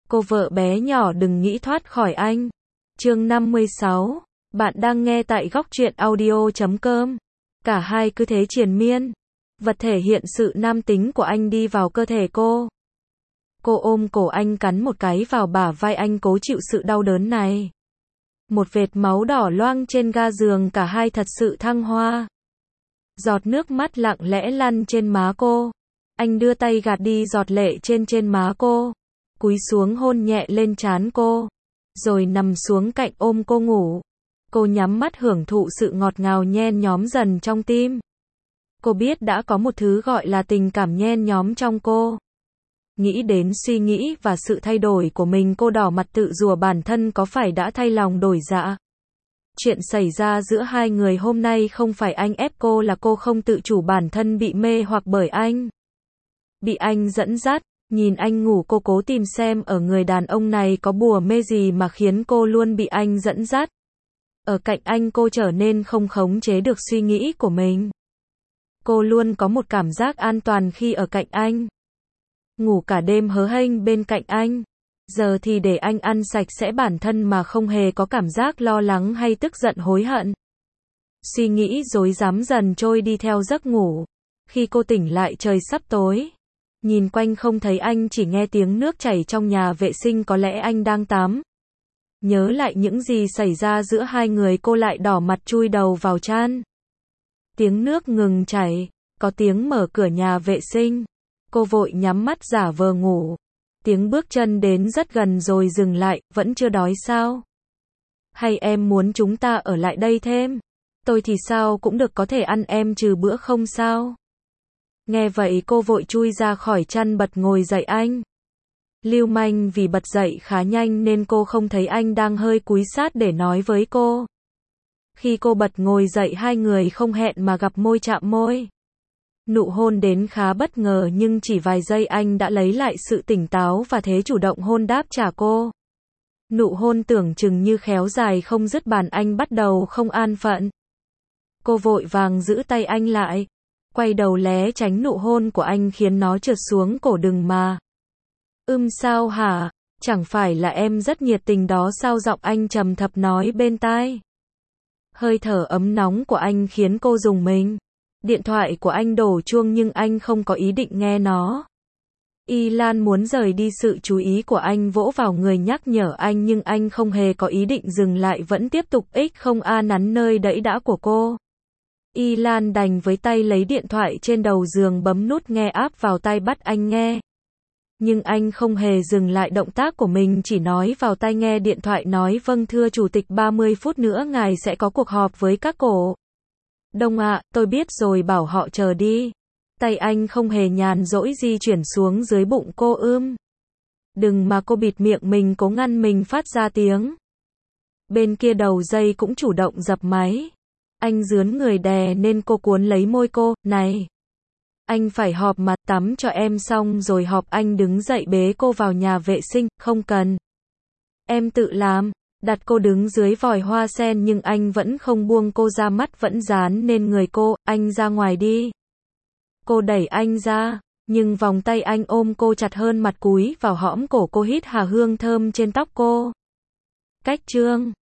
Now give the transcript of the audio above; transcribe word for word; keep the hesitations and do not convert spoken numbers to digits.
Cô vợ bé nhỏ đừng nghĩ thoát khỏi anh. Chương năm mươi sáu. Bạn đang nghe tại góc truyện audio chấm com. Cả hai cứ thế triền miên. Vật thể hiện sự nam tính của anh đi vào cơ thể cô. Cô ôm cổ anh cắn một cái vào bả vai anh cố chịu sự đau đớn này. Một vệt máu đỏ loang trên ga giường, cả hai thật sự thăng hoa. Giọt nước mắt lặng lẽ lăn trên má cô. Anh đưa tay gạt đi giọt lệ trên trên má cô. Cúi xuống hôn nhẹ lên trán cô. Rồi nằm xuống cạnh ôm cô ngủ. Cô nhắm mắt hưởng thụ sự ngọt ngào nhen nhóm dần trong tim. Cô biết đã có một thứ gọi là tình cảm nhen nhóm trong cô. Nghĩ đến suy nghĩ và sự thay đổi của mình, cô đỏ mặt tự rủa bản thân có phải đã thay lòng đổi dạ. Chuyện xảy ra giữa hai người hôm nay không phải anh ép cô, là cô không tự chủ bản thân bị mê hoặc bởi anh. Bị anh dẫn dắt, nhìn anh ngủ cô cố tìm xem ở người đàn ông này có bùa mê gì mà khiến cô luôn bị anh dẫn dắt. Ở cạnh anh cô trở nên không khống chế được suy nghĩ của mình. Cô luôn có một cảm giác an toàn khi ở cạnh anh. Ngủ cả đêm hớ hênh bên cạnh anh. Giờ thì để anh ăn sạch sẽ bản thân mà không hề có cảm giác lo lắng hay tức giận hối hận. Suy nghĩ rối rắm dần trôi đi theo giấc ngủ. Khi cô tỉnh lại trời sắp tối. Nhìn quanh không thấy anh, chỉ nghe tiếng nước chảy trong nhà vệ sinh, có lẽ anh đang tắm. Nhớ lại những gì xảy ra giữa hai người, cô lại đỏ mặt chui đầu vào chăn. Tiếng nước ngừng chảy, có tiếng mở cửa nhà vệ sinh. Cô vội nhắm mắt giả vờ ngủ. Tiếng bước chân đến rất gần rồi dừng lại, vẫn chưa đói sao? Hay em muốn chúng ta ở lại đây thêm? Tôi thì sao cũng được, có thể ăn em trừ bữa không sao? Nghe vậy cô vội chui ra khỏi chăn bật ngồi dậy anh. Lưu manh vì bật dậy khá nhanh nên cô không thấy anh đang hơi cúi sát để nói với cô. Khi cô bật ngồi dậy, hai người không hẹn mà gặp môi chạm môi. Nụ hôn đến khá bất ngờ nhưng chỉ vài giây anh đã lấy lại sự tỉnh táo và thế chủ động hôn đáp trả cô. Nụ hôn tưởng chừng như khéo dài không dứt, bàn anh bắt đầu không an phận. Cô vội vàng giữ tay anh lại. Quay đầu né tránh nụ hôn của anh khiến nó trượt xuống cổ. Đừng mà. Ưm sao hả? Chẳng phải là em rất nhiệt tình đó sao? Giọng anh trầm thấp nói bên tai. Hơi thở ấm nóng của anh khiến cô rùng mình. Điện thoại của anh đổ chuông nhưng anh không có ý định nghe nó. Y Lan muốn rời đi sự chú ý của anh, vỗ vào người nhắc nhở anh nhưng anh không hề có ý định dừng lại, vẫn tiếp tục ích không a nắn nơi đẫy đã của cô. Y Lan đành với tay lấy điện thoại trên đầu giường bấm nút nghe áp vào tai bắt anh nghe. Nhưng anh không hề dừng lại động tác của mình, chỉ nói vào tai nghe điện thoại nói vâng thưa chủ tịch, ba mươi phút nữa ngài sẽ có cuộc họp với các cổ đông ạ. Tôi biết rồi, bảo họ chờ đi. Tay anh không hề nhàn rỗi di chuyển xuống dưới bụng cô. Ưm. Đừng mà. Cô bịt miệng mình cố ngăn mình phát ra tiếng. Bên kia đầu dây cũng chủ động dập máy. Anh rướn người đè nên cô cuốn lấy môi cô. Này. Anh phải họp mà, tắm cho em xong rồi họp. Anh đứng dậy bế cô vào nhà vệ sinh. Không cần. Em tự làm. Đặt cô đứng dưới vòi hoa sen nhưng anh vẫn không buông cô ra, mắt vẫn dán lên người cô. Anh ra ngoài đi. Cô đẩy anh ra, nhưng vòng tay anh ôm cô chặt hơn, mặt cúi vào hõm cổ cô, hít hà hương thơm trên tóc cô. Cách chương